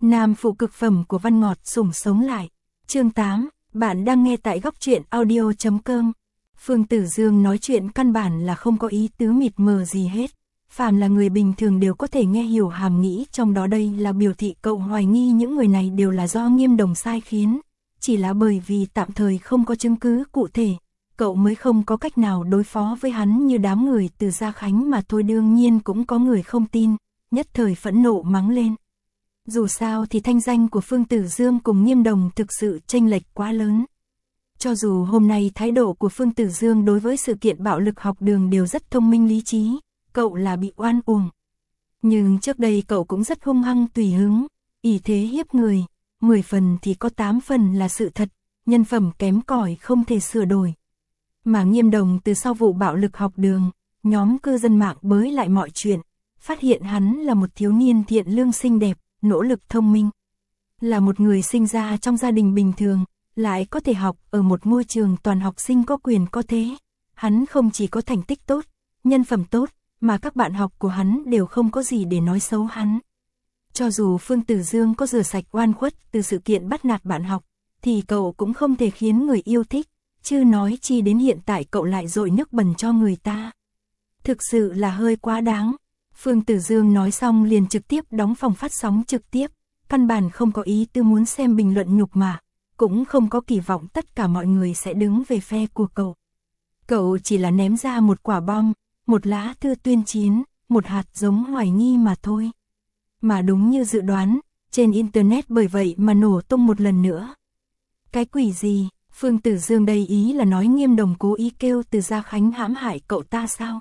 Nam phụ cực phẩm của Văn Ngọt sủng sống lại. Chương 8, bạn đang nghe tại góc truyện audio.com. Phương Tử Dương nói chuyện căn bản là không có ý tứ mịt mờ gì hết. Phàm là người bình thường đều có thể nghe hiểu hàm nghĩ trong đó, đây là biểu thị cậu hoài nghi những người này đều là do Nghiêm Đồng sai khiến. Chỉ là bởi vì tạm thời không có chứng cứ cụ thể, cậu mới không có cách nào đối phó với hắn như đám người từ Gia Khánh mà thôi. Đương nhiên cũng có người không tin, nhất thời phẫn nộ mắng lên. Dù sao thì thanh danh của Phương Tử Dương cùng Nghiêm Đồng thực sự chênh lệch quá lớn. Cho dù hôm nay thái độ của Phương Tử Dương đối với sự kiện bạo lực học đường đều rất thông minh lý trí, cậu là bị oan uổng. Nhưng trước đây cậu cũng rất hung hăng tùy hứng, ỷ thế hiếp người, 10 phần thì có 8 phần là sự thật, nhân phẩm kém cỏi không thể sửa đổi. Mà Nghiêm Đồng từ sau vụ bạo lực học đường, nhóm cư dân mạng bới lại mọi chuyện, phát hiện hắn là một thiếu niên thiện lương xinh đẹp, nỗ lực thông minh. Là một người sinh ra trong gia đình bình thường, lại có thể học ở một ngôi trường toàn học sinh có quyền có thế. Hắn không chỉ có thành tích tốt, nhân phẩm tốt, mà các bạn học của hắn đều không có gì để nói xấu hắn. Cho dù Phương Tử Dương có rửa sạch oan khuất từ sự kiện bắt nạt bạn học, thì cậu cũng không thể khiến người yêu thích, chứ nói chi đến hiện tại cậu lại dội nước bẩn cho người ta. Thực sự là hơi quá đáng. Phương Tử Dương nói xong liền trực tiếp đóng phòng phát sóng trực tiếp, căn bản không có ý tư muốn xem bình luận nhục mạ, cũng không có kỳ vọng tất cả mọi người sẽ đứng về phe của cậu. Cậu chỉ là ném ra một quả bom, một lá thư tuyên chiến, một hạt giống hoài nghi mà thôi. Mà đúng như dự đoán, trên Internet bởi vậy mà nổ tung một lần nữa. Cái quỷ gì, Phương Tử Dương đây ý là nói Nghiêm Đồng cố ý kêu từ Gia Khánh hãm hại cậu ta sao?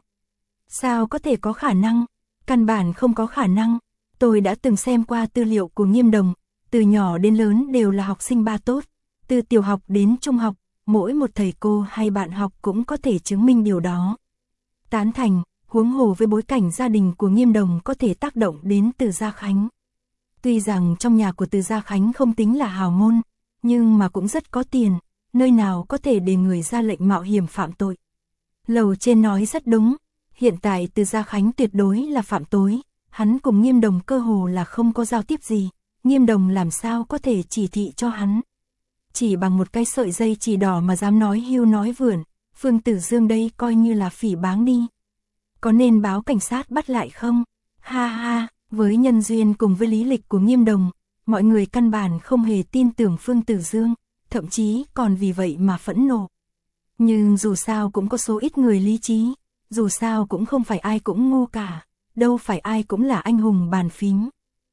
Sao có thể có khả năng? Căn bản không có khả năng. Tôi đã từng xem qua tư liệu của Nghiêm Đồng, từ nhỏ đến lớn đều là học sinh ba tốt, từ tiểu học đến trung học, mỗi một thầy cô hay bạn học cũng có thể chứng minh điều đó. Tán thành, huống hồ với bối cảnh gia đình của Nghiêm Đồng có thể tác động đến Từ Gia Khánh. Tuy rằng trong nhà của Từ Gia Khánh không tính là hào môn, nhưng mà cũng rất có tiền, nơi nào có thể để người ra lệnh mạo hiểm phạm tội. Lầu trên nói rất đúng, hiện tại Từ Gia Khánh tuyệt đối là phạm tối, hắn cùng Nghiêm Đồng cơ hồ là không có giao tiếp gì, Nghiêm Đồng làm sao có thể chỉ thị cho hắn. Chỉ bằng một cái sợi dây chỉ đỏ mà dám nói hưu nói vượn, Phương Tử Dương đây coi như là phỉ báng đi. Có nên báo cảnh sát bắt lại không? Ha ha, với nhân duyên cùng với lý lịch của Nghiêm Đồng, mọi người căn bản không hề tin tưởng Phương Tử Dương, thậm chí còn vì vậy mà phẫn nộ. Nhưng dù sao cũng có số ít người lý trí, dù sao cũng không phải ai cũng ngu cả, đâu phải ai cũng là anh hùng bàn phím.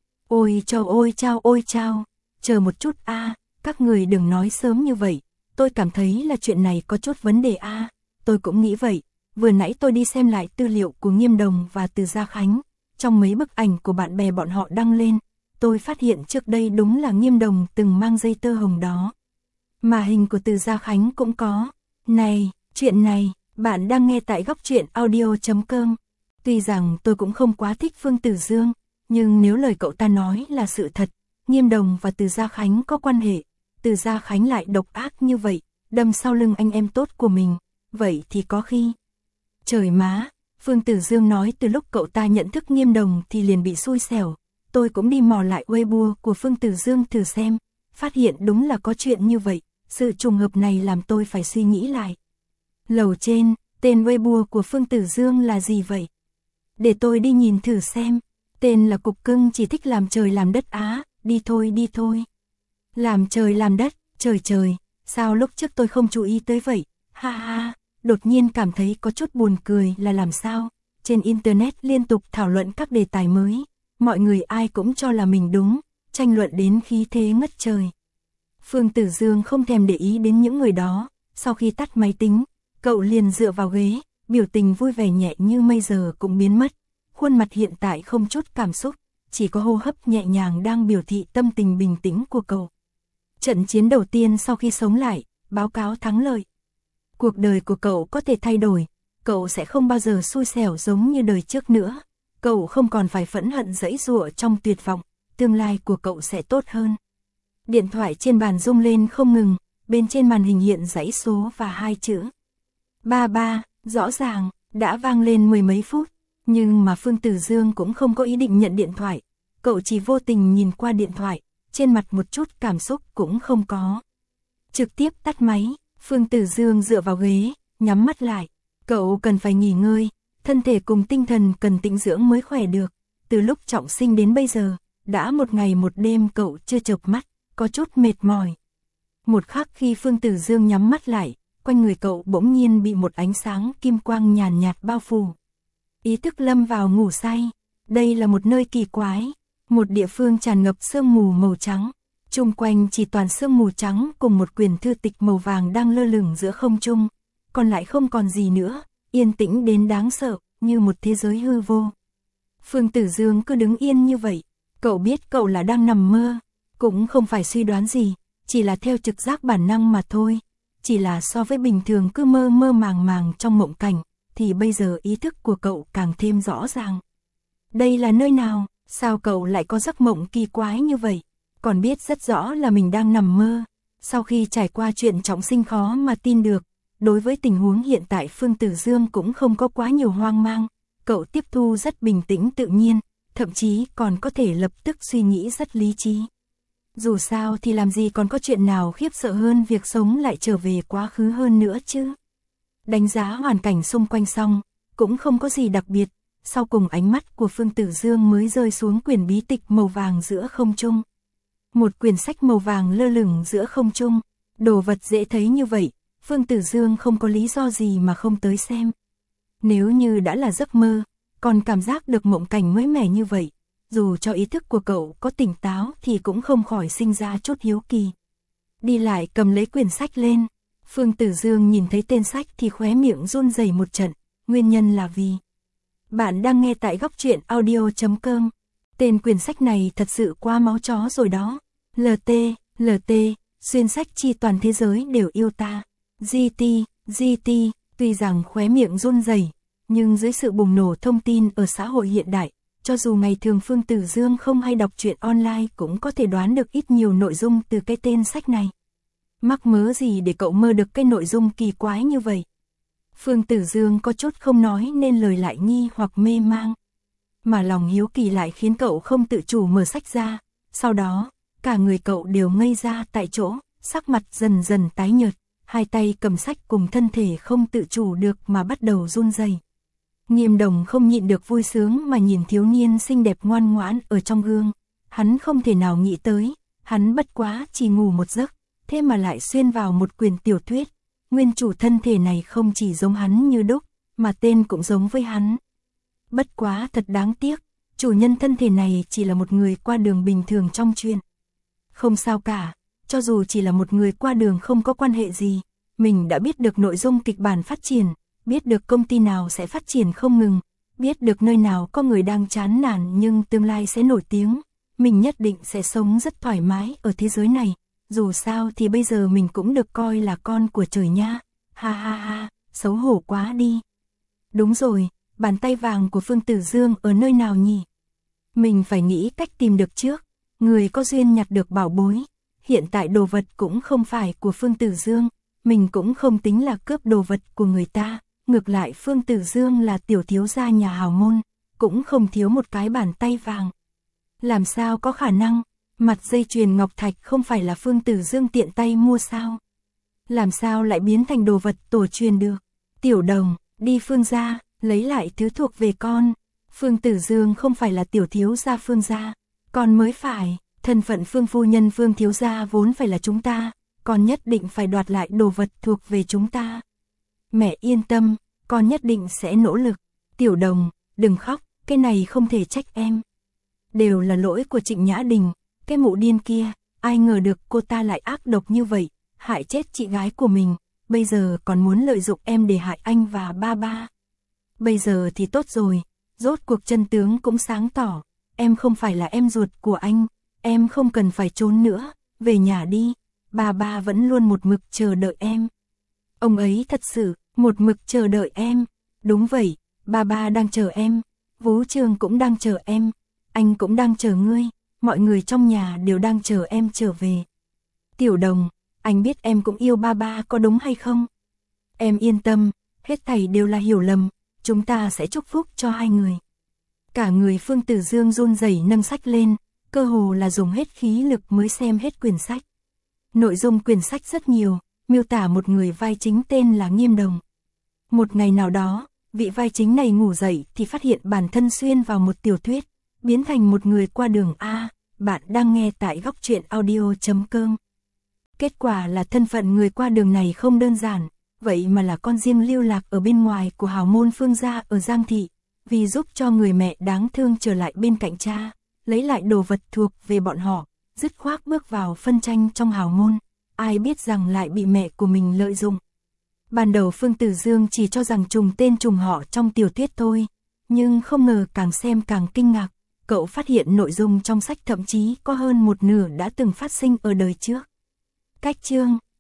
Ôi chao ôi chao ôi chao, chờ một chút a, các người đừng nói sớm như vậy, tôi cảm thấy là chuyện này có chút vấn đề a. Tôi cũng nghĩ vậy, vừa nãy tôi đi xem lại tư liệu của Nghiêm Đồng và Từ Gia Khánh, trong mấy bức ảnh của bạn bè bọn họ đăng lên, tôi phát hiện trước đây đúng là Nghiêm Đồng từng mang dây tơ hồng đó. Mà hình của Từ Gia Khánh cũng có. Này, chuyện này, bạn đang nghe tại góc truyện audio.com. Tuy rằng tôi cũng không quá thích Phương Tử Dương, nhưng nếu lời cậu ta nói là sự thật, Nghiêm Đồng và Từ Gia Khánh có quan hệ, Từ Gia Khánh lại độc ác như vậy, đâm sau lưng anh em tốt của mình, vậy thì có khi. Trời má, Phương Tử Dương nói từ lúc cậu ta nhận thức Nghiêm Đồng thì liền bị xui xẻo, tôi cũng đi mò lại Weibo của Phương Tử Dương thử xem, phát hiện đúng là có chuyện như vậy, sự trùng hợp này làm tôi phải suy nghĩ lại. Lầu trên, tên Weibo của Phương Tử Dương là gì vậy? Để tôi đi nhìn thử xem, tên là Cục Cưng chỉ thích làm trời làm đất á, đi thôi đi thôi. Làm trời làm đất, trời trời, sao lúc trước tôi không chú ý tới vậy, ha ha, đột nhiên cảm thấy có chút buồn cười là làm sao, trên Internet liên tục thảo luận các đề tài mới, mọi người ai cũng cho là mình đúng, tranh luận đến khí thế ngất trời. Phương Tử Dương không thèm để ý đến những người đó, sau khi tắt máy tính, cậu liền dựa vào ghế, biểu tình vui vẻ nhẹ như mây giờ cũng biến mất, khuôn mặt hiện tại không chút cảm xúc, chỉ có hô hấp nhẹ nhàng đang biểu thị tâm tình bình tĩnh của cậu. Trận chiến đầu tiên sau khi sống lại, báo cáo thắng lợi. Cuộc đời của cậu có thể thay đổi, cậu sẽ không bao giờ xui xẻo giống như đời trước nữa, cậu không còn phải phẫn hận giãy giụa trong tuyệt vọng, tương lai của cậu sẽ tốt hơn. Điện thoại trên bàn rung lên không ngừng, bên trên màn hình hiện dãy số và 2 chữ. 33, rõ ràng, đã vang lên 10 mấy phút, nhưng mà Phương Tử Dương cũng không có ý định nhận điện thoại. cậu chỉ vô tình nhìn qua điện thoại, trên mặt một chút cảm xúc cũng không có. Trực tiếp tắt máy, Phương Tử Dương dựa vào ghế, nhắm mắt lại. Cậu cần phải nghỉ ngơi, thân thể cùng tinh thần cần tĩnh dưỡng mới khỏe được. Từ lúc trọng sinh đến bây giờ, đã một ngày một đêm cậu chưa chợp mắt, có chút mệt mỏi. Một khắc khi Phương Tử Dương nhắm mắt lại, quanh người cậu bỗng nhiên bị một ánh sáng kim quang nhàn nhạt bao phủ. Ý thức lâm vào ngủ say. Đây là một nơi kỳ quái, một địa phương tràn ngập sương mù màu trắng. Chung quanh chỉ toàn sương mù trắng cùng một quyển thư tịch màu vàng đang lơ lửng giữa không trung. Còn lại không còn gì nữa, yên tĩnh đến đáng sợ, như một thế giới hư vô. Phương Tử Dương cứ đứng yên như vậy, cậu biết cậu là đang nằm mơ, cũng không phải suy đoán gì, chỉ là theo trực giác bản năng mà thôi. Chỉ là so với bình thường cứ mơ mơ màng màng trong mộng cảnh, thì bây giờ ý thức của cậu càng thêm rõ ràng. Đây là nơi nào, sao cậu lại có giấc mộng kỳ quái như vậy, còn biết rất rõ là mình đang nằm mơ. Sau khi trải qua chuyện trọng sinh khó mà tin được, đối với tình huống hiện tại Phương Tử Dương cũng không có quá nhiều hoang mang, cậu tiếp thu rất bình tĩnh tự nhiên, thậm chí còn có thể lập tức suy nghĩ rất lý trí. Dù sao thì làm gì còn có chuyện nào khiếp sợ hơn việc sống lại trở về quá khứ hơn nữa chứ. Đánh giá hoàn cảnh xung quanh xong, cũng không có gì đặc biệt, sau cùng ánh mắt của Phương Tử Dương mới rơi xuống quyển bí tịch màu vàng giữa không trung. Một quyển sách màu vàng lơ lửng giữa không trung, đồ vật dễ thấy như vậy, Phương Tử Dương không có lý do gì mà không tới xem. Nếu như đã là giấc mơ, còn cảm giác được mộng cảnh mới mẻ như vậy, dù cho ý thức của cậu có tỉnh táo thì cũng không khỏi sinh ra chút hiếu kỳ. Đi lại cầm lấy quyển sách lên, Phương Tử Dương nhìn thấy tên sách thì khóe miệng run rẩy một trận, nguyên nhân là vì bạn đang nghe tại góc truyện audio.com. Tên quyển sách này thật sự quá máu chó rồi đó. LT, xuyên sách chi toàn thế giới đều yêu ta. GT, tuy rằng khóe miệng run rẩy, nhưng dưới sự bùng nổ thông tin ở xã hội hiện đại, cho dù ngày thường Phương Tử Dương không hay đọc truyện online cũng có thể đoán được ít nhiều nội dung từ cái tên sách này. Mắc mớ gì để cậu mơ được cái nội dung kỳ quái như vậy? Phương Tử Dương có chút không nói nên lời lại nghi hoặc mê mang. Mà lòng hiếu kỳ lại khiến cậu không tự chủ mở sách ra, sau đó, cả người cậu đều ngây ra tại chỗ, sắc mặt dần dần tái nhợt, hai tay cầm sách cùng thân thể không tự chủ được mà bắt đầu run rẩy. Nghiêm Đồng không nhịn được vui sướng mà nhìn thiếu niên xinh đẹp ngoan ngoãn ở trong gương, hắn không thể nào nghĩ tới, hắn bất quá chỉ ngủ một giấc, thế mà lại xuyên vào một quyển tiểu thuyết, nguyên chủ thân thể này không chỉ giống hắn như đúc, mà tên cũng giống với hắn. Bất quá thật đáng tiếc, chủ nhân thân thể này chỉ là một người qua đường bình thường trong truyện. Không sao cả, cho dù chỉ là một người qua đường không có quan hệ gì, mình đã biết được nội dung kịch bản phát triển, biết được công ty nào sẽ phát triển không ngừng, biết được nơi nào có người đang chán nản nhưng tương lai sẽ nổi tiếng, mình nhất định sẽ sống rất thoải mái ở thế giới này, dù sao thì bây giờ mình cũng được coi là con của trời nha, ha ha ha, xấu hổ quá đi. Đúng rồi, bàn tay vàng của Phương Tử Dương ở nơi nào nhỉ? Mình phải nghĩ cách tìm được trước, người có duyên nhặt được bảo bối, hiện tại đồ vật cũng không phải của Phương Tử Dương, mình cũng không tính là cướp đồ vật của người ta, ngược lại Phương Tử Dương là tiểu thiếu gia nhà hào môn, cũng không thiếu một cái bàn tay vàng. Làm sao có khả năng, mặt dây chuyền ngọc thạch không phải là Phương Tử Dương tiện tay mua sao? Làm sao lại biến thành đồ vật tổ truyền được? Tiểu Đồng, đi Phương gia, lấy lại thứ thuộc về con. Phương Tử Dương không phải là tiểu thiếu gia Phương gia, con mới phải, thân phận Phương phu nhân Phương thiếu gia vốn phải là chúng ta, con nhất định phải đoạt lại đồ vật thuộc về chúng ta. Mẹ yên tâm, con nhất định sẽ nỗ lực. Tiểu Đồng, đừng khóc, cái này không thể trách em. Đều là lỗi của Trịnh Nhã Đình, cái mụ điên kia, ai ngờ được cô ta lại ác độc như vậy, hại chết chị gái của mình, bây giờ còn muốn lợi dụng em để hại anh và ba ba. Bây giờ thì tốt rồi, rốt cuộc chân tướng cũng sáng tỏ, em không phải là em ruột của anh, em không cần phải trốn nữa, về nhà đi, ba ba vẫn luôn một mực chờ đợi em. Ông ấy thật sự, một mực chờ đợi em, đúng vậy, ba ba đang chờ em, Vũ Trường cũng đang chờ em, anh cũng đang chờ ngươi, mọi người trong nhà đều đang chờ em trở về. Tiểu Đồng, anh biết em cũng yêu ba ba có đúng hay không? Em yên tâm, hết thảy đều là hiểu lầm, chúng ta sẽ chúc phúc cho hai người. Cả người Phương Tử Dương run rẩy nâng sách lên, cơ hồ là dùng hết khí lực mới xem hết quyển sách. Nội dung quyển sách rất nhiều, miêu tả một người vai chính tên là Nghiêm Đồng. Một ngày nào đó, vị vai chính này ngủ dậy thì phát hiện bản thân xuyên vào một tiểu thuyết, biến thành một người qua đường. Bạn đang nghe tại góc truyện audio.com. Kết quả là thân phận người qua đường này không đơn giản, vậy mà là con riêng lưu lạc ở bên ngoài của hào môn Phương gia ở Giang Thị, vì giúp cho người mẹ đáng thương trở lại bên cạnh cha, lấy lại đồ vật thuộc về bọn họ, dứt khoát bước vào phân tranh trong hào môn, ai biết rằng lại bị mẹ của mình lợi dụng. Ban đầu Phương Tử Dương chỉ cho rằng trùng tên trùng họ trong tiểu thuyết thôi, nhưng không ngờ càng xem càng kinh ngạc, cậu phát hiện nội dung trong sách thậm chí có hơn một nửa đã từng phát sinh ở đời trước. Cách chương